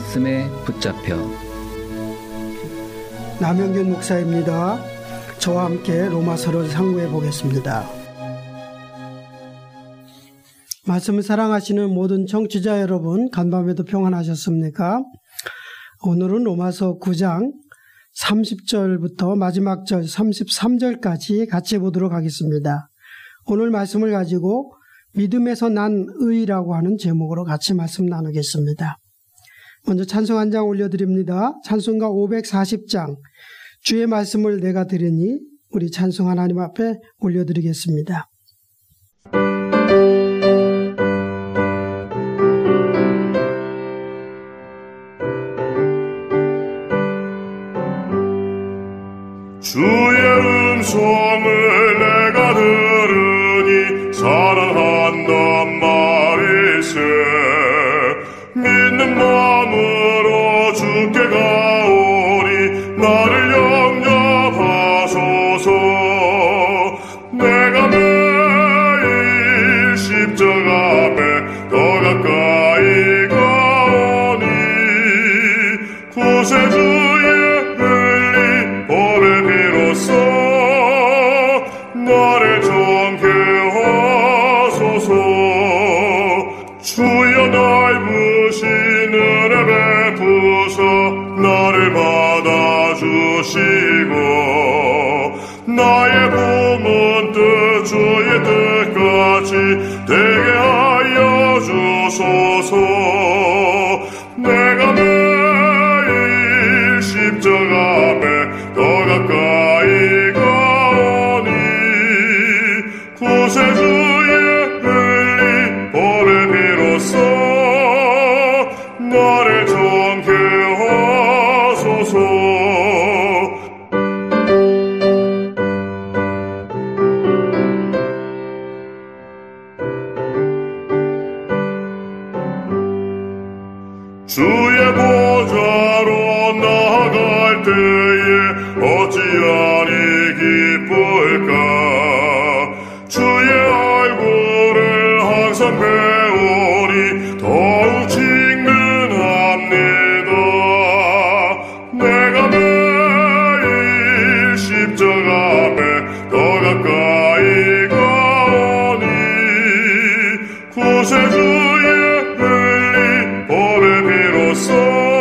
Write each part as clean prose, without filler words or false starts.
말씀에 붙잡혀. 남영균 목사입니다. 저와 함께 로마서를 상고해 보겠습니다. 말씀을 사랑하시는 모든 청취자 여러분, 간밤에도 평안하셨습니까? 오늘은 로마서 9장 30절부터 마지막 절 33절까지 같이 보도록 하겠습니다. 오늘 말씀을 가지고 믿음에서 난 의라고 하는 제목으로 같이 말씀 나누겠습니다. 먼저 찬송 한 장 올려드립니다. 찬송가 540장 주의 말씀을 내가 들으니, 우리 찬송 하나님 앞에 올려드리겠습니다. 주의 음성을 내가 들으니 사랑한단 말일세. 믿는 마음으로 주께 가오리. 나를 영접하소서. 내가 매일 십자가 앞에 더 가까이 가오니 구세주의 흘린 보배 비로소 나를 정케 하소서. 주여 넓으신 은혜 베푸사 나를 받아주시고 나의 품은 뜻 주의 뜻같이 되게 하여 주소서. 내가 매일 십자가 앞에 더 가까이 가오니 구세주의 흘린 보배 비로소 나를 정케 하소서. 주의 보좌로 나아갈 때에 어찌하니 기쁠까. 주의 얼굴을 항상 배우니 더욱 직능합니다. 내가 매일 십자가 앞에 더 가까이 가오니 구세주의 흘린 보배 비로소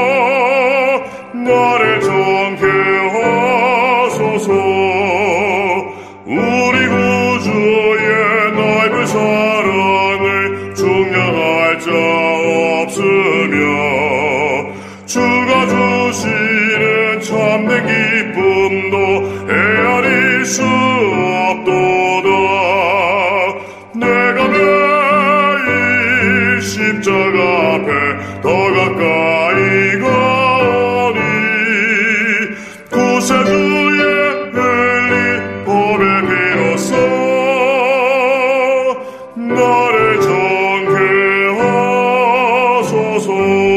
나를 정케 하소서. 우리 구주의 넓은 사랑을 중량할 자 없으며 주가 주시는 참된 기쁨도 헤아릴 수 없도다. 내가 매일 십자가 앞에 더 가까이 가오니 구세주의 흘린 보배 비로소 나를 정케 하소서.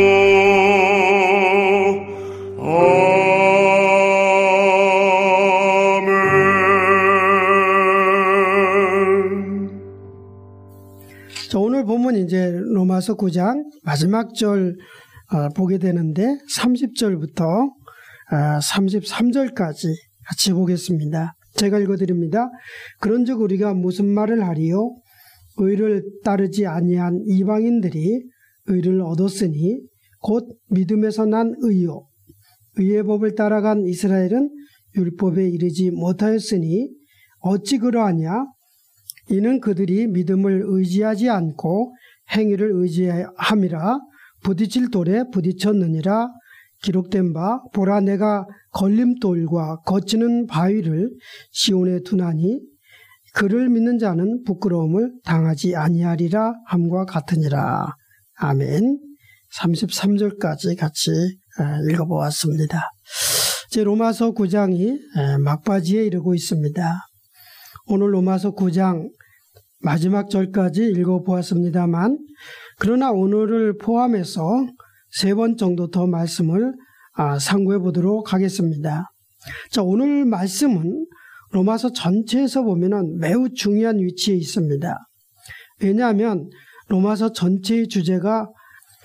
아멘. 자, 오늘 보면 이제 로마서 9장 마지막 절 보게 되는데 30절부터 33절까지 같이 보겠습니다. 제가 읽어드립니다. 그런즉 우리가 무슨 말을 하리요? 의를 따르지 아니한 이방인들이 의를 얻었으니 곧 믿음에서 난 의요. 의의 법을 따라간 이스라엘은 율법에 이르지 못하였으니 어찌 그러하냐? 이는 그들이 믿음을 의지하지 않고 행위를 의지함이라. 부딪힐 돌에 부딪혔느니라. 기록된 바 보라 내가 걸림돌과 거치는 바위를 시온에 두나니 그를 믿는 자는 부끄러움을 당하지 아니하리라 함과 같으니라. 아멘. 33절까지 같이 읽어보았습니다. 이제 로마서 9장이 막바지에 이르고 있습니다. 오늘 로마서 9장 마지막 절까지 읽어보았습니다만, 그러나 오늘을 포함해서 3번 정도 더 말씀을 상고해 보도록 하겠습니다. 자, 오늘 말씀은 로마서 전체에서 보면은 매우 중요한 위치에 있습니다. 왜냐하면 로마서 전체의 주제가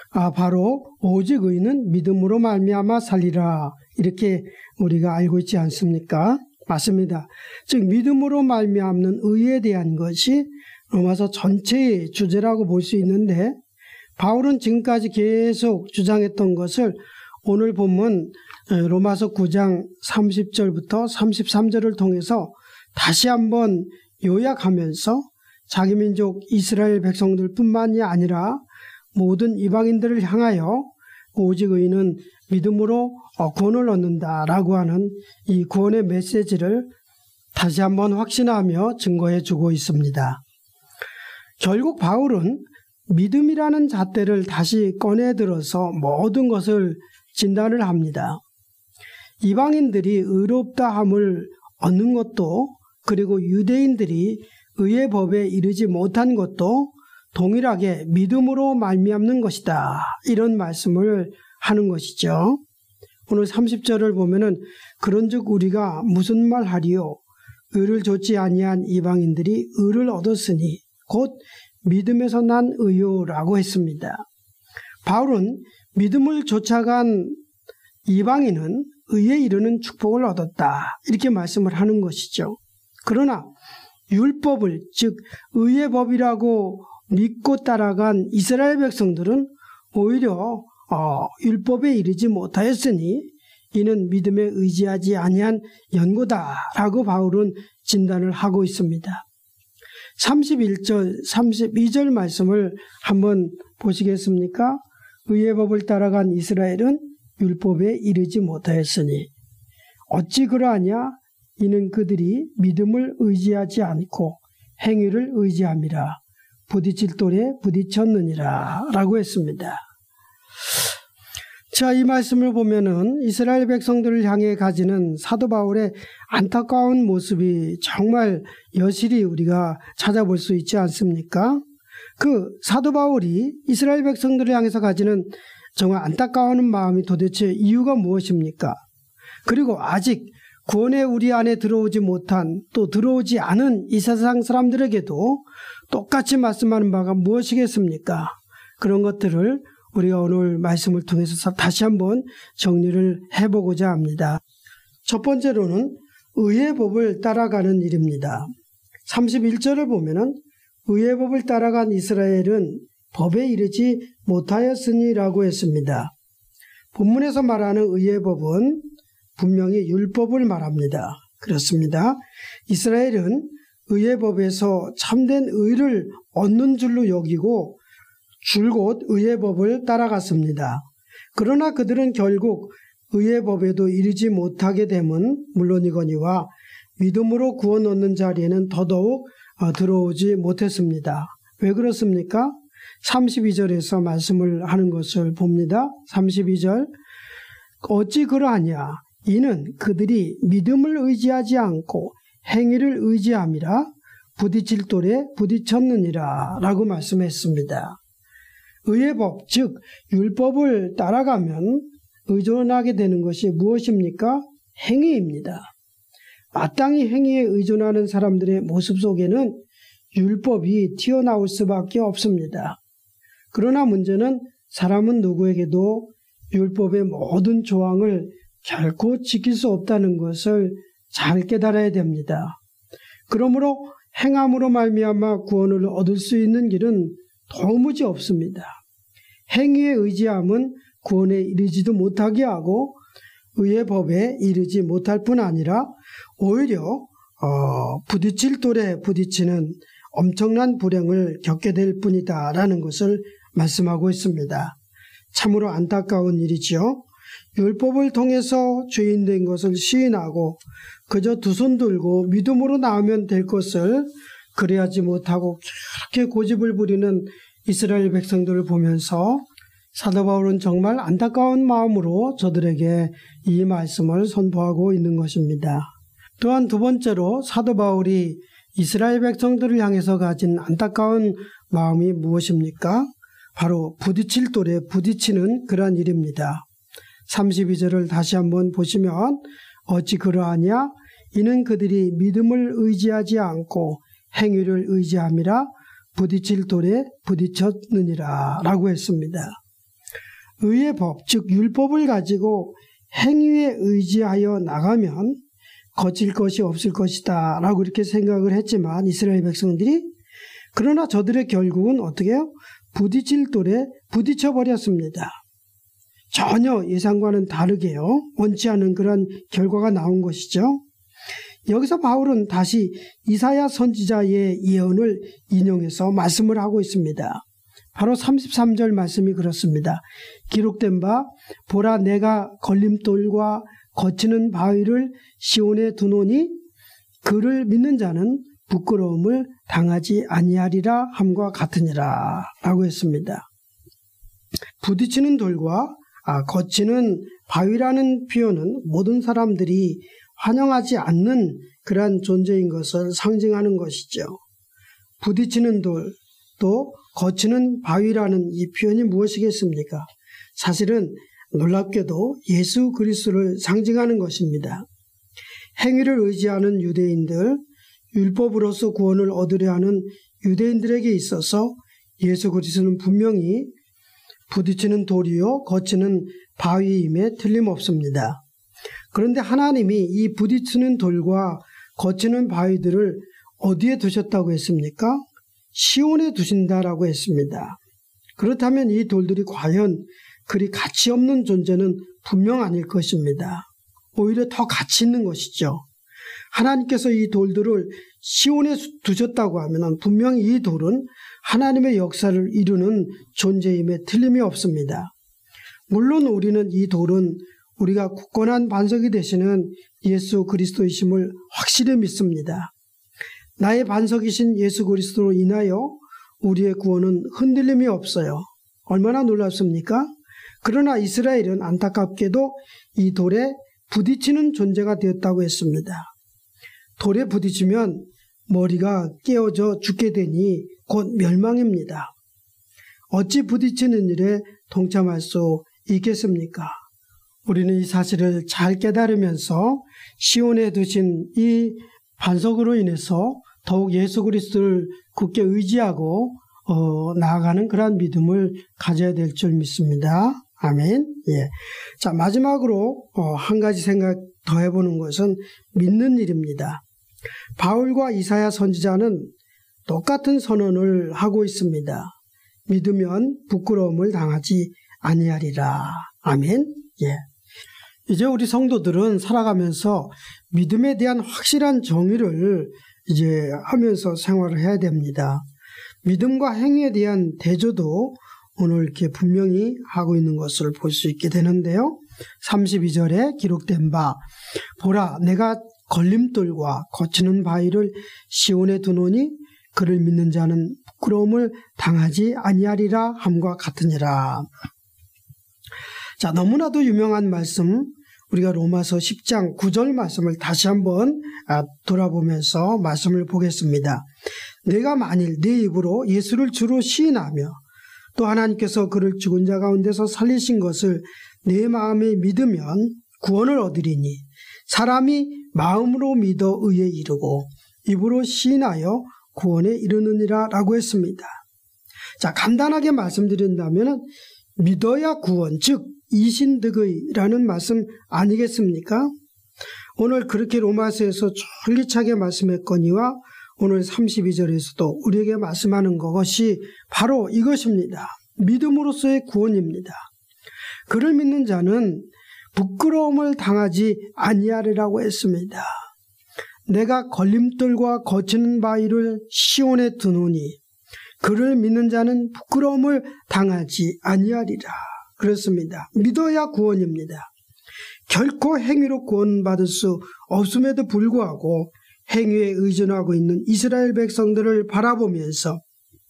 바로 오직 의는 믿음으로 말미암아 살리라, 이렇게 우리가 알고 있지 않습니까? 맞습니다. 즉 믿음으로 말미암는 의에 대한 것이 로마서 전체의 주제라고 볼 수 있는데, 바울은 지금까지 계속 주장했던 것을 오늘 본문 로마서 9장 30절부터 33절을 통해서 다시 한번 요약하면서 자기 민족 이스라엘 백성들 뿐만이 아니라 모든 이방인들을 향하여 오직 의인은 믿음으로 구원을 얻는다라고 하는 이 구원의 메시지를 다시 한번 확신하며 증거해 주고 있습니다. 결국 바울은 믿음이라는 잣대를 다시 꺼내 들어서 모든 것을 진단을 합니다. 이방인들이 의롭다함을 얻는 것도, 그리고 유대인들이 의의 법에 이르지 못한 것도 동일하게 믿음으로 말미암는 것이다, 이런 말씀을 하는 것이죠. 오늘 30절을 보면은 그런즉 우리가 무슨 말하리요? 의를 좇지 아니한 이방인들이 의를 얻었으니 곧 믿음에서 난 의요라고 했습니다. 바울은 믿음을 좇아간 이방인은 의에 이르는 축복을 얻었다, 이렇게 말씀을 하는 것이죠. 그러나 율법을, 즉 의의 법이라고 믿고 따라간 이스라엘 백성들은 오히려 율법에 이르지 못하였으니 이는 믿음에 의지하지 아니한 연고다라고 바울은 진단을 하고 있습니다. 31절, 32절 말씀을 한번 보시겠습니까? 의의 법을 따라간 이스라엘은 율법에 이르지 못하였으니 어찌 그러하냐? 이는 그들이 믿음을 의지하지 않고 행위를 의지함이라 부딪힐 돌에 부딪혔느니라 라고 했습니다. 자, 이 말씀을 보면은 이스라엘 백성들을 향해 가지는 사도 바울의 안타까운 모습이 정말 여실히 우리가 찾아볼 수 있지 않습니까? 그 사도 바울이 이스라엘 백성들을 향해서 가지는 정말 안타까워하는 마음이 도대체 이유가 무엇입니까? 그리고 아직 구원의 우리 안에 들어오지 못한, 또 들어오지 않은 이 세상 사람들에게도 똑같이 말씀하는 바가 무엇이겠습니까? 그런 것들을 우리가 오늘 말씀을 통해서 다시 한번 정리를 해보고자 합니다. 첫 번째로는 의의 법을 따라가는 일입니다. 31절을 보면은 의의 법을 따라간 이스라엘은 법에 이르지 못하였으니라고 했습니다. 본문에서 말하는 의의 법은 분명히 율법을 말합니다. 그렇습니다. 이스라엘은 의의 법에서 참된 의를 얻는 줄로 여기고 줄곧 의의 법을 따라갔습니다. 그러나 그들은 결국 의의 법에도 이르지 못하게 됨은 물론이거니와 믿음으로 구원 얻는 자리에는 더더욱 들어오지 못했습니다. 왜 그렇습니까? 32절에서 말씀을 하는 것을 봅니다. 32절, 어찌 그러하냐? 이는 그들이 믿음을 의지하지 않고 행위를 의지함이라 부딪힐 돌에 부딪혔느니라 라고 말씀했습니다. 의의 법, 즉 율법을 따라가면 의존하게 되는 것이 무엇입니까? 행위입니다. 마땅히 행위에 의존하는 사람들의 모습 속에는 율법이 튀어나올 수밖에 없습니다. 그러나 문제는 사람은 누구에게도 율법의 모든 조항을 결코 지킬 수 없다는 것을 잘 깨달아야 됩니다. 그러므로 행함으로 말미암아 구원을 얻을 수 있는 길은 도무지 없습니다. 행위에 의지함은 구원에 이르지도 못하게 하고 의의 법에 이르지 못할 뿐 아니라 오히려 부딪힐 돌에 부딪히는 엄청난 불행을 겪게 될 뿐이다라는 것을 말씀하고 있습니다. 참으로 안타까운 일이지요. 율법을 통해서 죄인된 것을 시인하고 그저 두 손 들고 믿음으로 나오면 될 것을 그래야지 못하고 그렇게 고집을 부리는 이스라엘 백성들을 보면서 사도 바울은 정말 안타까운 마음으로 저들에게 이 말씀을 선포하고 있는 것입니다. 또한 두 번째로 사도 바울이 이스라엘 백성들을 향해서 가진 안타까운 마음이 무엇입니까? 바로 부딪힐 돌에 부딪히는 그러한 일입니다. 32절을 다시 한번 보시면 어찌 그러하냐? 이는 그들이 믿음을 의지하지 않고 행위를 의지함이라 부딪힐 돌에 부딪혔느니라 라고 했습니다. 의의 법, 즉 율법을 가지고 행위에 의지하여 나가면 거칠 것이 없을 것이다 라고 이렇게 생각을 했지만 이스라엘 백성들이, 그러나 저들의 결국은 어떻게 해요? 부딪힐 돌에 부딪혀버렸습니다. 전혀 예상과는 다르게요. 원치 않은 그런 결과가 나온 것이죠. 여기서 바울은 다시 이사야 선지자의 예언을 인용해서 말씀을 하고 있습니다. 바로 33절 말씀이 그렇습니다. 기록된 바 보라 내가 걸림돌과 거치는 바위를 시온에 두노니 그를 믿는 자는 부끄러움을 당하지 아니하리라 함과 같으니라 라고 했습니다. 부딪히는 돌과 거치는 바위라는 표현은 모든 사람들이 환영하지 않는 그러한 존재인 것을 상징하는 것이죠. 부딪히는 돌, 또 거치는 바위라는 이 표현이 무엇이겠습니까? 사실은 놀랍게도 예수 그리스도를 상징하는 것입니다. 행위를 의지하는 유대인들, 율법으로서 구원을 얻으려 하는 유대인들에게 있어서 예수 그리스도는 분명히 부딪히는 돌이요 거치는 바위임에 틀림없습니다. 그런데 하나님이 이 부딪히는 돌과 거치는 바위들을 어디에 두셨다고 했습니까? 시온에 두신다라고 했습니다. 그렇다면 이 돌들이 과연 그리 가치 없는 존재는 분명 아닐 것입니다. 오히려 더 가치 있는 것이죠. 하나님께서 이 돌들을 시온에 두셨다고 하면 분명히 이 돌은 하나님의 역사를 이루는 존재임에 틀림이 없습니다. 물론 우리는 이 돌은 우리가 굳건한 반석이 되시는 예수 그리스도이심을 확실히 믿습니다. 나의 반석이신 예수 그리스도로 인하여 우리의 구원은 흔들림이 없어요. 얼마나 놀랍습니까? 그러나 이스라엘은 안타깝게도 이 돌에 부딪히는 존재가 되었다고 했습니다. 돌에 부딪히면 머리가 깨어져 죽게 되니 곧 멸망입니다. 어찌 부딪히는 일에 동참할 수 있겠습니까? 우리는 이 사실을 잘 깨달으면서 시온에 두신 이 반석으로 인해서 더욱 예수 그리스도를 굳게 의지하고 나아가는 그러한 믿음을 가져야 될 줄 믿습니다. 아멘. 예. 자, 마지막으로 한 가지 생각 더 해보는 것은 믿는 일입니다. 바울과 이사야 선지자는 똑같은 선언을 하고 있습니다. 믿으면 부끄러움을 당하지 아니하리라. 아멘. 예. 이제 우리 성도들은 살아가면서 믿음에 대한 확실한 정의를 이제 하면서 생활을 해야 됩니다. 믿음과 행위에 대한 대조도 오늘 이렇게 분명히 하고 있는 것을 볼 수 있게 되는데요. 32절에 기록된 바 보라 내가 걸림돌과 거치는 바위를 시온에 두노니 그를 믿는 자는 부끄러움을 당하지 아니하리라 함과 같으니라. 자, 너무나도 유명한 말씀, 우리가 로마서 10장 9절 말씀을 다시 한번 돌아보면서 말씀을 보겠습니다. 내가 만일 내 입으로 예수를 주로 시인하며 또 하나님께서 그를 죽은 자 가운데서 살리신 것을 내 마음에 믿으면 구원을 얻으리니 사람이 마음으로 믿어 의에 이르고 입으로 시인하여 구원에 이르느니라 라고 했습니다. 자, 간단하게 말씀드린다면 믿어야 구원, 즉 이신득의라는 말씀 아니겠습니까? 오늘 그렇게 로마서에서 솔리차게 말씀했거니와 오늘 32절에서도 우리에게 말씀하는 것이 바로 이것입니다. 믿음으로서의 구원입니다. 그를 믿는 자는 부끄러움을 당하지 아니하리라고 했습니다. 내가 걸림돌과 거치는 바위를 시온에 두노니 그를 믿는 자는 부끄러움을 당하지 아니하리라. 그렇습니다. 믿어야 구원입니다. 결코 행위로 구원받을 수 없음에도 불구하고 행위에 의존하고 있는 이스라엘 백성들을 바라보면서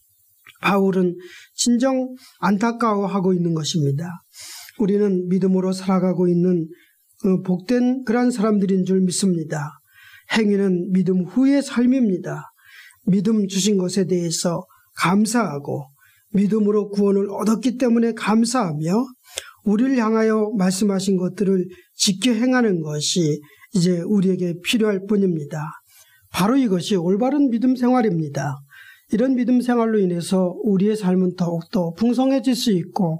바울은 진정 안타까워하고 있는 것입니다. 우리는 믿음으로 살아가고 있는 복된 그런 사람들인 줄 믿습니다. 행위는 믿음 후의 삶입니다. 믿음 주신 것에 대해서 감사하고 믿음으로 구원을 얻었기 때문에 감사하며 우리를 향하여 말씀하신 것들을 지켜 행하는 것이 이제 우리에게 필요할 뿐입니다. 바로 이것이 올바른 믿음 생활입니다. 이런 믿음 생활로 인해서 우리의 삶은 더욱더 풍성해질 수 있고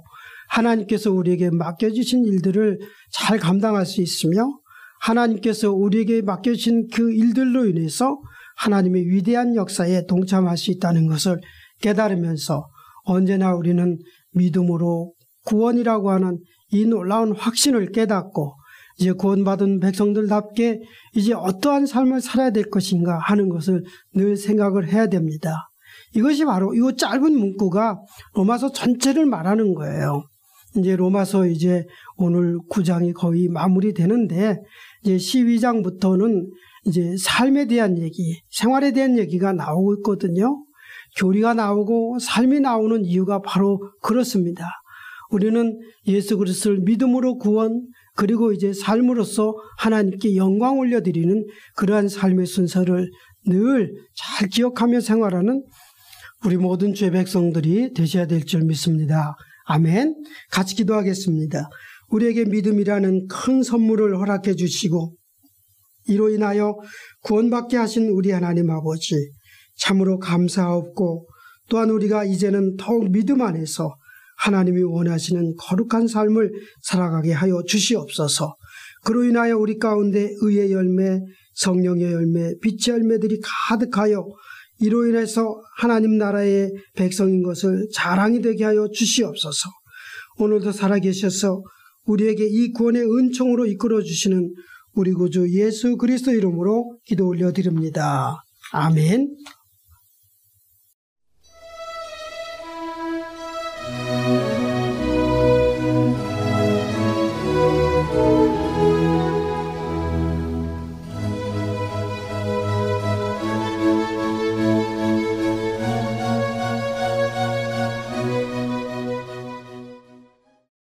하나님께서 우리에게 맡겨주신 일들을 잘 감당할 수 있으며 하나님께서 우리에게 맡겨주신 그 일들로 인해서 하나님의 위대한 역사에 동참할 수 있다는 것을 깨달으면서 언제나 우리는 믿음으로 구원이라고 하는 이 놀라운 확신을 깨닫고 이제 구원받은 백성들답게 이제 어떠한 삶을 살아야 될 것인가 하는 것을 늘 생각을 해야 됩니다. 이것이 바로 이 짧은 문구가 로마서 전체를 말하는 거예요. 이제 로마서 이제 오늘 9장이 거의 마무리되는데 이제 12장부터는 이제 삶에 대한 얘기, 생활에 대한 얘기가 나오고 있거든요. 교리가 나오고 삶이 나오는 이유가 바로 그렇습니다. 우리는 예수 그리스도를 믿음으로 구원, 그리고 이제 삶으로서 하나님께 영광 올려드리는 그러한 삶의 순서를 늘 잘 기억하며 생활하는 우리 모든 주의 백성들이 되셔야 될 줄 믿습니다. 아멘. 같이 기도하겠습니다. 우리에게 믿음이라는 큰 선물을 허락해 주시고 이로 인하여 구원받게 하신 우리 하나님 아버지 참으로 감사하옵고 또한 우리가 이제는 더욱 믿음 안에서 하나님이 원하시는 거룩한 삶을 살아가게 하여 주시옵소서. 그로 인하여 우리 가운데 의의 열매, 성령의 열매, 빛의 열매들이 가득하여 이로 인해서 하나님 나라의 백성인 것을 자랑이 되게 하여 주시옵소서. 오늘도 살아계셔서 우리에게 이 구원의 은총으로 이끌어 주시는 우리 구주 예수 그리스도 이름으로 기도 올려드립니다. 아멘.